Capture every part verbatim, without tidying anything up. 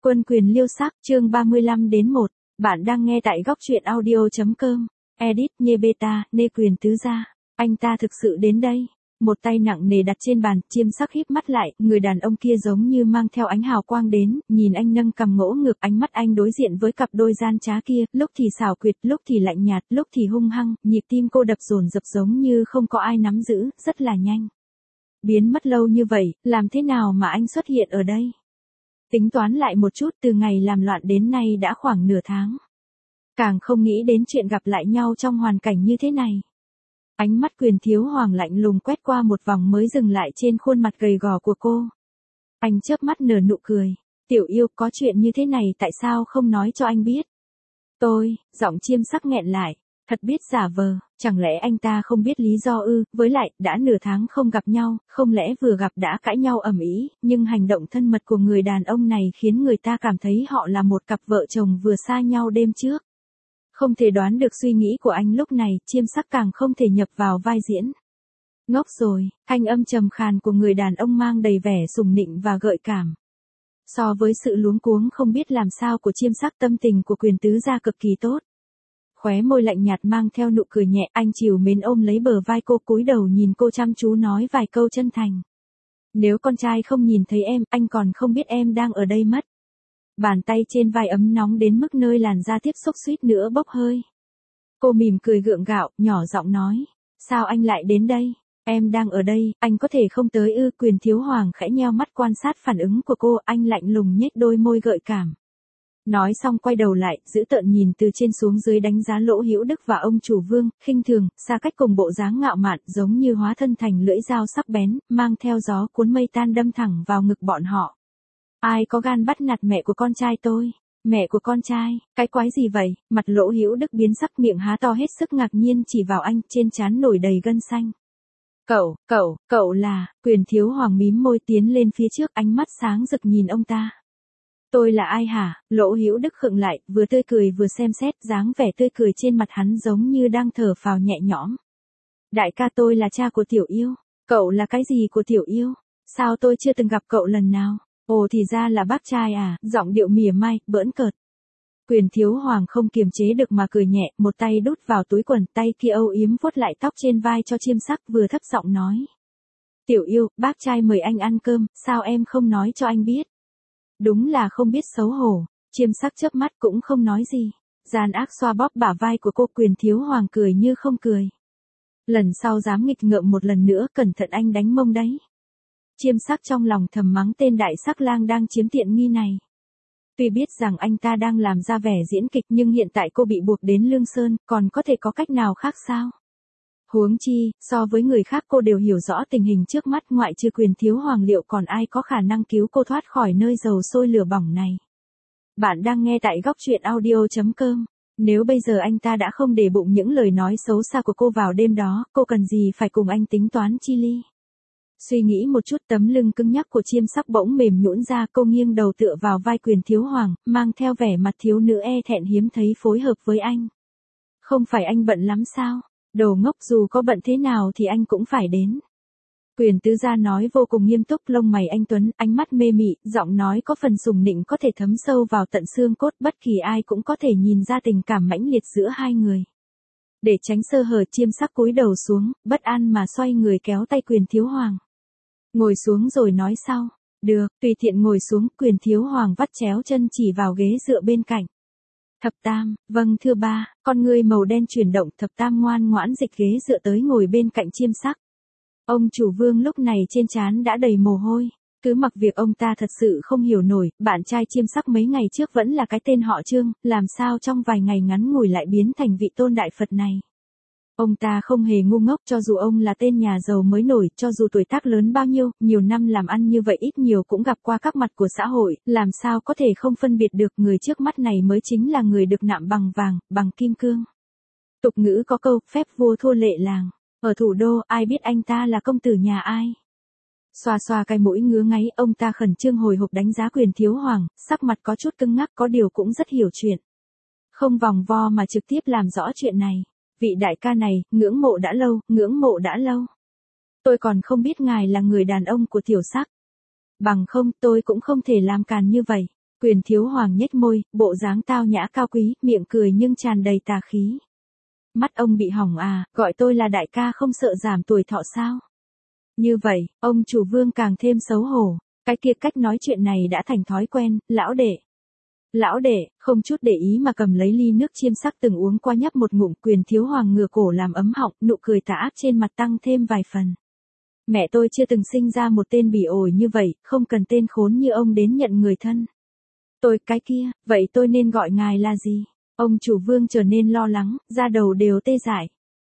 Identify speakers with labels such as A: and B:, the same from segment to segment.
A: Quân quyền liêu sắc, chương ba mươi lăm đến một. Bạn đang nghe tại góc truyện audio chấm com. Edit Nhê Beta, Nê Quyền tứ gia. Anh ta thực sự đến đây. Một tay nặng nề đặt trên bàn, Chiêm Sắc híp mắt lại, người đàn ông kia giống như mang theo ánh hào quang đến, nhìn anh nâng cằm ngỗ ngược, ánh mắt anh đối diện với cặp đôi gian trá kia, lúc thì xảo quyệt, lúc thì lạnh nhạt, lúc thì hung hăng, nhịp tim cô đập dồn dập giống như không có ai nắm giữ, rất là nhanh. Biến mất lâu như vậy, làm thế nào mà anh xuất hiện ở đây? Tính toán lại một chút, từ ngày làm loạn đến nay đã khoảng nửa tháng. Càng không nghĩ đến chuyện gặp lại nhau trong hoàn cảnh như thế này. Ánh mắt Quyền Thiếu Hoàng lạnh lùng quét qua một vòng mới dừng lại trên khuôn mặt gầy gò của cô. Anh chớp mắt nở nụ cười. Tiểu yêu, có chuyện như thế này tại sao không nói cho anh biết? Tôi, giọng Chiêm Sắc nghẹn lại. Thật biết giả vờ, chẳng lẽ anh ta không biết lý do ư? Với lại, đã nửa tháng không gặp nhau, không lẽ vừa gặp đã cãi nhau ầm ĩ? Nhưng hành động thân mật của người đàn ông này khiến người ta cảm thấy họ là một cặp vợ chồng vừa xa nhau đêm trước. Không thể đoán được suy nghĩ của anh lúc này, Chiêm Sắc càng không thể nhập vào vai diễn. Ngốc rồi, thanh âm trầm khàn của người đàn ông mang đầy vẻ sùng nịnh và gợi cảm. So với sự luống cuống không biết làm sao của Chiêm Sắc, tâm tình của Quyền tứ gia cực kỳ tốt. Khóe môi lạnh nhạt mang theo nụ cười nhẹ, anh trìu mến ôm lấy bờ vai cô, cúi đầu nhìn cô chăm chú nói vài câu chân thành. Nếu con trai không nhìn thấy em, anh còn không biết em đang ở đây mất. Bàn tay trên vai ấm nóng đến mức nơi làn da tiếp xúc suýt nữa bốc hơi. Cô mỉm cười gượng gạo, nhỏ giọng nói. Sao anh lại đến đây? Em đang ở đây, anh có thể không tới ư? Quyền Thiếu Hoàng khẽ nheo mắt quan sát phản ứng của cô, anh lạnh lùng nhếch đôi môi gợi cảm. Nói xong quay đầu lại, giữ tợn nhìn từ trên xuống dưới đánh giá Lỗ Hữu Đức và ông chủ Vương, khinh thường, xa cách cùng bộ dáng ngạo mạn, giống như hóa thân thành lưỡi dao sắc bén, mang theo gió cuốn mây tan đâm thẳng vào ngực bọn họ. Ai có gan bắt nạt mẹ của con trai tôi? Mẹ của con trai, cái quái gì vậy? Mặt Lỗ Hữu Đức biến sắc, miệng há to hết sức ngạc nhiên chỉ vào anh, trên trán nổi đầy gân xanh. Cậu, cậu, cậu là, Quyền Thiếu Hoàng mím môi tiến lên phía trước, ánh mắt sáng rực nhìn ông ta. Tôi là ai hả? Lỗ Hữu Đức khựng lại, vừa tươi cười vừa xem xét, dáng vẻ tươi cười trên mặt hắn giống như đang thở phào nhẹ nhõm. Đại ca, tôi là cha của Tiểu Yêu. Cậu là cái gì của Tiểu Yêu? Sao tôi chưa từng gặp cậu lần nào? Ồ, thì ra là bác trai à? Giọng điệu mỉa mai, bỡn cợt. Quyền Thiếu Hoàng không kiềm chế được mà cười nhẹ, một tay đút vào túi quần, tay kia âu yếm vuốt lại tóc trên vai cho Chiêm Sắc, vừa thấp giọng nói. Tiểu Yêu, bác trai mời anh ăn cơm, sao em không nói cho anh biết? Đúng là không biết xấu hổ. Chiêm Sắc chớp mắt cũng không nói gì. Gian ác xoa bóp bả vai của cô. Quyền Thiếu Hoàng cười như không cười. Lần sau dám nghịch ngợm một lần nữa, cẩn thận anh đánh mông đấy. Chiêm Sắc trong lòng thầm mắng tên đại sắc lang đang chiếm tiện nghi này. Tuy biết rằng anh ta đang làm ra vẻ diễn kịch, nhưng hiện tại cô bị buộc đến Lương Sơn, còn có thể có cách nào khác sao? Huống chi, so với người khác cô đều hiểu rõ tình hình trước mắt, ngoại trừ Quyền Thiếu Hoàng liệu còn ai có khả năng cứu cô thoát khỏi nơi dầu sôi lửa bỏng này. Bạn đang nghe tại góc truyện audio chấm com. Nếu bây giờ anh ta đã không để bụng những lời nói xấu xa của cô vào đêm đó, cô cần gì phải cùng anh tính toán chi ly. Suy nghĩ một chút, tấm lưng cứng nhắc của Chiêm Sắc bỗng mềm nhũn ra, cô nghiêng đầu tựa vào vai Quyền Thiếu Hoàng, mang theo vẻ mặt thiếu nữ e thẹn hiếm thấy phối hợp với anh. Không phải anh bận lắm sao? Đồ ngốc, dù có bận thế nào thì anh cũng phải đến. Quyền tứ gia nói vô cùng nghiêm túc, lông mày anh tuấn, ánh mắt mê mị, giọng nói có phần sùng nịnh có thể thấm sâu vào tận xương cốt, bất kỳ ai cũng có thể nhìn ra tình cảm mãnh liệt giữa hai người. Để tránh sơ hở, Chiêm Sắc cúi đầu xuống, bất an mà xoay người kéo tay Quyền Thiếu Hoàng. Ngồi xuống rồi nói sau. Được, tùy tiện ngồi xuống. Quyền Thiếu Hoàng vắt chéo chân chỉ vào ghế dựa bên cạnh. Thập Tam, vâng thưa ba. Con ngươi màu đen chuyển động, Thập Tam ngoan ngoãn dịch ghế dựa tới ngồi bên cạnh Chiêm Sắc. Ông chủ Vương lúc này trên trán đã đầy mồ hôi. Cứ mặc việc ông ta thật sự không hiểu nổi, bạn trai Chiêm Sắc mấy ngày trước vẫn là cái tên họ Trương, làm sao trong vài ngày ngắn ngủi lại biến thành vị tôn đại Phật này. Ông ta không hề ngu ngốc, cho dù ông là tên nhà giàu mới nổi, cho dù tuổi tác lớn bao nhiêu, nhiều năm làm ăn như vậy ít nhiều cũng gặp qua các mặt của xã hội, làm sao có thể không phân biệt được người trước mắt này mới chính là người được nạm bằng vàng, bằng kim cương. Tục ngữ có câu, phép vua thua lệ làng. Ở thủ đô, ai biết anh ta là công tử nhà ai? Xoa xoa cái mũi ngứa ngáy, ông ta khẩn trương hồi hộp đánh giá Quyền Thiếu Hoàng, sắc mặt có chút cứng ngắc, có điều cũng rất hiểu chuyện. Không vòng vo mà trực tiếp làm rõ chuyện này. Vị đại ca này, ngưỡng mộ đã lâu, ngưỡng mộ đã lâu. Tôi còn không biết ngài là người đàn ông của Tiểu Sắc. Bằng không, tôi cũng không thể làm càn như vậy. Quyền thiếu hoàng nhếch môi, bộ dáng tao nhã cao quý, miệng cười nhưng tràn đầy tà khí. Mắt ông bị hỏng à, gọi tôi là đại ca không sợ giảm tuổi thọ sao? Như vậy, ông chủ Vương càng thêm xấu hổ, cái kia cách nói chuyện này đã thành thói quen, lão đệ. Lão đệ, không chút để ý mà cầm lấy ly nước chiêm sắc từng uống qua nhấp một ngụm. Quyền thiếu hoàng ngửa cổ làm ấm họng, nụ cười tà ác trên mặt tăng thêm vài phần. Mẹ tôi chưa từng sinh ra một tên bỉ ổi như vậy, không cần tên khốn như ông đến nhận người thân. Tôi, cái kia, vậy tôi nên gọi ngài là gì? Ông chủ Vương trở nên lo lắng, da đầu đều tê dại.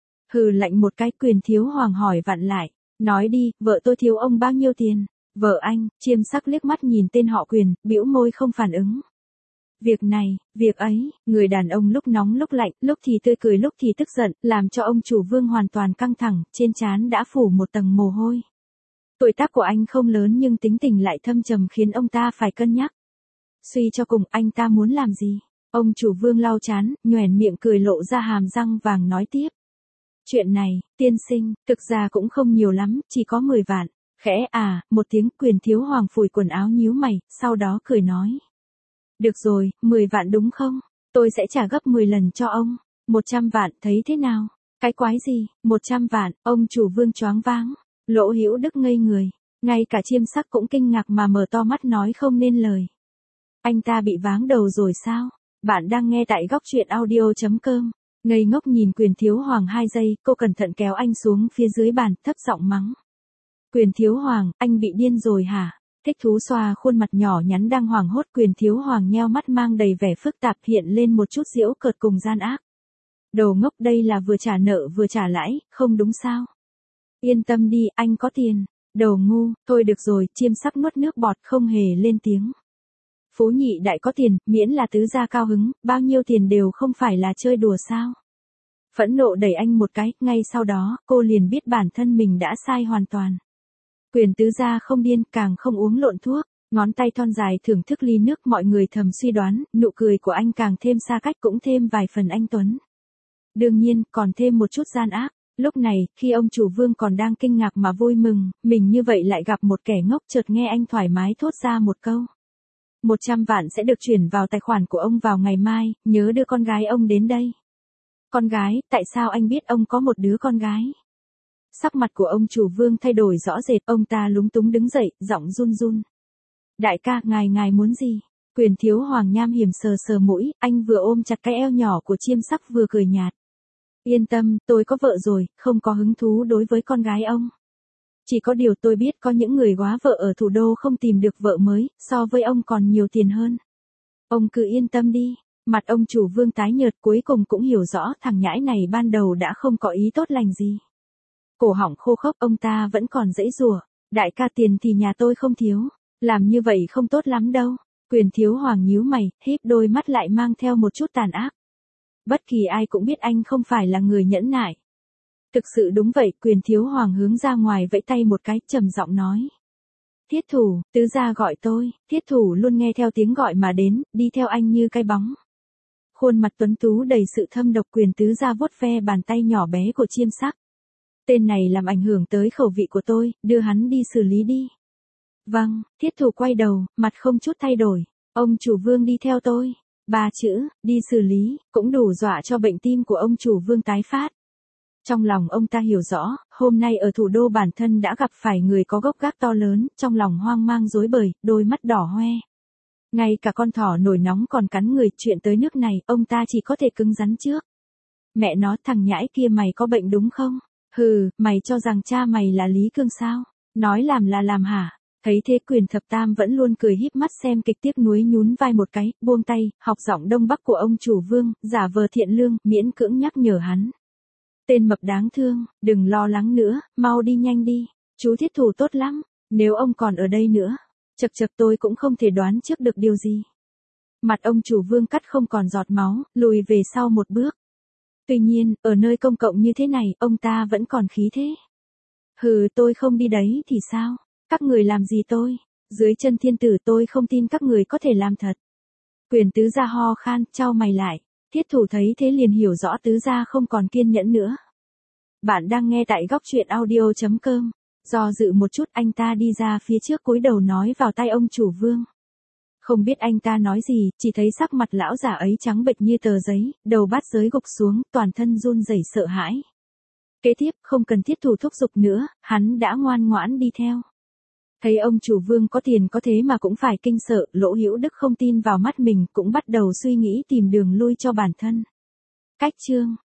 A: Hừ lạnh một cái. Quyền thiếu hoàng hỏi vặn lại. Nói đi, vợ tôi thiếu ông bao nhiêu tiền? Vợ anh, chiêm sắc liếc mắt nhìn tên họ Quyền, bĩu môi không phản ứng. Việc này, việc ấy, người đàn ông lúc nóng lúc lạnh, lúc thì tươi cười lúc thì tức giận, làm cho ông chủ Vương hoàn toàn căng thẳng, trên trán đã phủ một tầng mồ hôi. Tuổi tác của anh không lớn nhưng tính tình lại thâm trầm khiến ông ta phải cân nhắc. Suy cho cùng anh ta muốn làm gì? Ông chủ Vương lau trán, nhoẻn miệng cười lộ ra hàm răng vàng nói tiếp. Chuyện này, tiên sinh, thực ra cũng không nhiều lắm, chỉ có mười vạn. Khẽ à, một tiếng. Quyền thiếu hoàng phủi quần áo nhíu mày, sau đó cười nói. Được rồi, mười vạn đúng không? Tôi sẽ trả gấp mười lần cho ông. một trăm vạn, thấy thế nào? Cái quái gì? một trăm vạn, ông chủ Vương choáng váng. Lỗ Hữu Đức ngây người. Ngay cả chiêm sắc cũng kinh ngạc mà mở to mắt nói không nên lời. Anh ta bị váng đầu rồi sao? Bạn đang nghe tại góc truyện audio chấm com. Ngây ngốc nhìn quyền thiếu hoàng hai giây, cô cẩn thận kéo anh xuống phía dưới bàn, thấp giọng mắng. Quyền thiếu hoàng, anh bị điên rồi hả? Thích thú xoa khuôn mặt nhỏ nhắn đang hoảng hốt. Quyền thiếu hoàng nheo mắt mang đầy vẻ phức tạp, hiện lên một chút giễu cợt cùng gian ác. Đồ ngốc, đây là vừa trả nợ vừa trả lãi, không đúng sao? Yên tâm đi, anh có tiền. Đồ ngu, thôi được rồi. Chiêm sắc nuốt nước bọt không hề lên tiếng. Phú nhị đại có tiền, miễn là tứ gia cao hứng, bao nhiêu tiền đều không phải là chơi đùa sao? Phẫn nộ đẩy anh một cái, ngay sau đó, cô liền biết bản thân mình đã sai hoàn toàn. Quyền tứ gia không điên, càng không uống lộn thuốc, ngón tay thon dài thưởng thức ly nước. Mọi người thầm suy đoán, nụ cười của anh càng thêm xa cách, cũng thêm vài phần anh tuấn. Đương nhiên, còn thêm một chút gian ác. Lúc này, khi ông chủ Vương còn đang kinh ngạc mà vui mừng, mình như vậy lại gặp một kẻ ngốc, chợt nghe anh thoải mái thốt ra một câu. một trăm vạn sẽ được chuyển vào tài khoản của ông vào ngày mai, nhớ đưa con gái ông đến đây. Con gái, tại sao anh biết ông có một đứa con gái? Sắc mặt của ông chủ Vương thay đổi rõ rệt, ông ta lúng túng đứng dậy, giọng run run. Đại ca, ngài ngài muốn gì? Quyền thiếu hoàng nham hiểm sờ sờ mũi, anh vừa ôm chặt cái eo nhỏ của chiêm sắc vừa cười nhạt. Yên tâm, tôi có vợ rồi, không có hứng thú đối với con gái ông. Chỉ có điều tôi biết có những người góa vợ ở thủ đô không tìm được vợ mới, so với ông còn nhiều tiền hơn. Ông cứ yên tâm đi. Mặt ông chủ Vương tái nhợt, cuối cùng cũng hiểu rõ thằng nhãi này ban đầu đã không có ý tốt lành gì. Cổ họng khô khốc, ông ta vẫn còn giãy giụa. Đại ca, tiền thì nhà tôi không thiếu. Làm như vậy không tốt lắm đâu. Quyền thiếu hoàng nhíu mày, híp đôi mắt lại mang theo một chút tàn ác. Bất kỳ ai cũng biết anh không phải là người nhẫn nại. Thực sự đúng vậy. Quyền thiếu hoàng hướng ra ngoài vẫy tay một cái, trầm giọng nói. Thiết thủ, tứ gia gọi tôi. Thiết thủ luôn nghe theo tiếng gọi mà đến, đi theo anh như cái bóng. Khuôn mặt tuấn tú đầy sự thâm độc. Quyền tứ gia vuốt ve bàn tay nhỏ bé của chiêm sắc. Tên này làm ảnh hưởng tới khẩu vị của tôi, đưa hắn đi xử lý đi. Vâng. Thiết thủ quay đầu, mặt không chút thay đổi. Ông chủ Vương đi theo tôi. Ba chữ, đi xử lý, cũng đủ dọa cho bệnh tim của ông chủ Vương tái phát. Trong lòng ông ta hiểu rõ, hôm nay ở thủ đô bản thân đã gặp phải người có gốc gác to lớn, trong lòng hoang mang rối bời, đôi mắt đỏ hoe. Ngay cả con thỏ nổi nóng còn cắn người, chuyện tới nước này, ông ta chỉ có thể cứng rắn trước. Mẹ nó, thằng nhãi kia mày có bệnh đúng không? Hừ, mày cho rằng cha mày là Lý Cương sao? Nói làm là làm hả? Thấy thế Quyền thập tam vẫn luôn cười híp mắt xem kịch, tiếc nuối nhún vai một cái, buông tay, học giọng đông bắc của ông chủ Vương, giả vờ thiện lương, miễn cưỡng nhắc nhở hắn. Tên mập đáng thương, đừng lo lắng nữa, mau đi nhanh đi. Chú thiết thủ tốt lắm, nếu ông còn ở đây nữa, chật chật tôi cũng không thể đoán trước được điều gì. Mặt ông chủ Vương cắt không còn giọt máu, lùi về sau một bước. Tuy nhiên, ở nơi công cộng như thế này, ông ta vẫn còn khí thế. Hừ, tôi không đi đấy thì sao? Các người làm gì tôi? Dưới chân thiên tử tôi không tin các người có thể làm thật. Quyền tứ gia ho khan, chau mày lại. Thiết thủ thấy thế liền hiểu rõ tứ gia không còn kiên nhẫn nữa. Bạn đang nghe tại góc truyện audio chấm com. Do dự một chút, anh ta đi ra phía trước cúi đầu nói vào tai ông chủ Vương. Không biết anh ta nói gì, chỉ thấy sắc mặt lão già ấy trắng bệch như tờ giấy, đầu bát giới gục xuống, toàn thân run rẩy sợ hãi. Kế tiếp, không cần thiết thủ thúc giục nữa, hắn đã ngoan ngoãn đi theo. Thấy ông chủ Vương có tiền có thế mà cũng phải kinh sợ, Lỗ Hữu Đức không tin vào mắt mình, cũng bắt đầu suy nghĩ tìm đường lui cho bản thân. Cách chương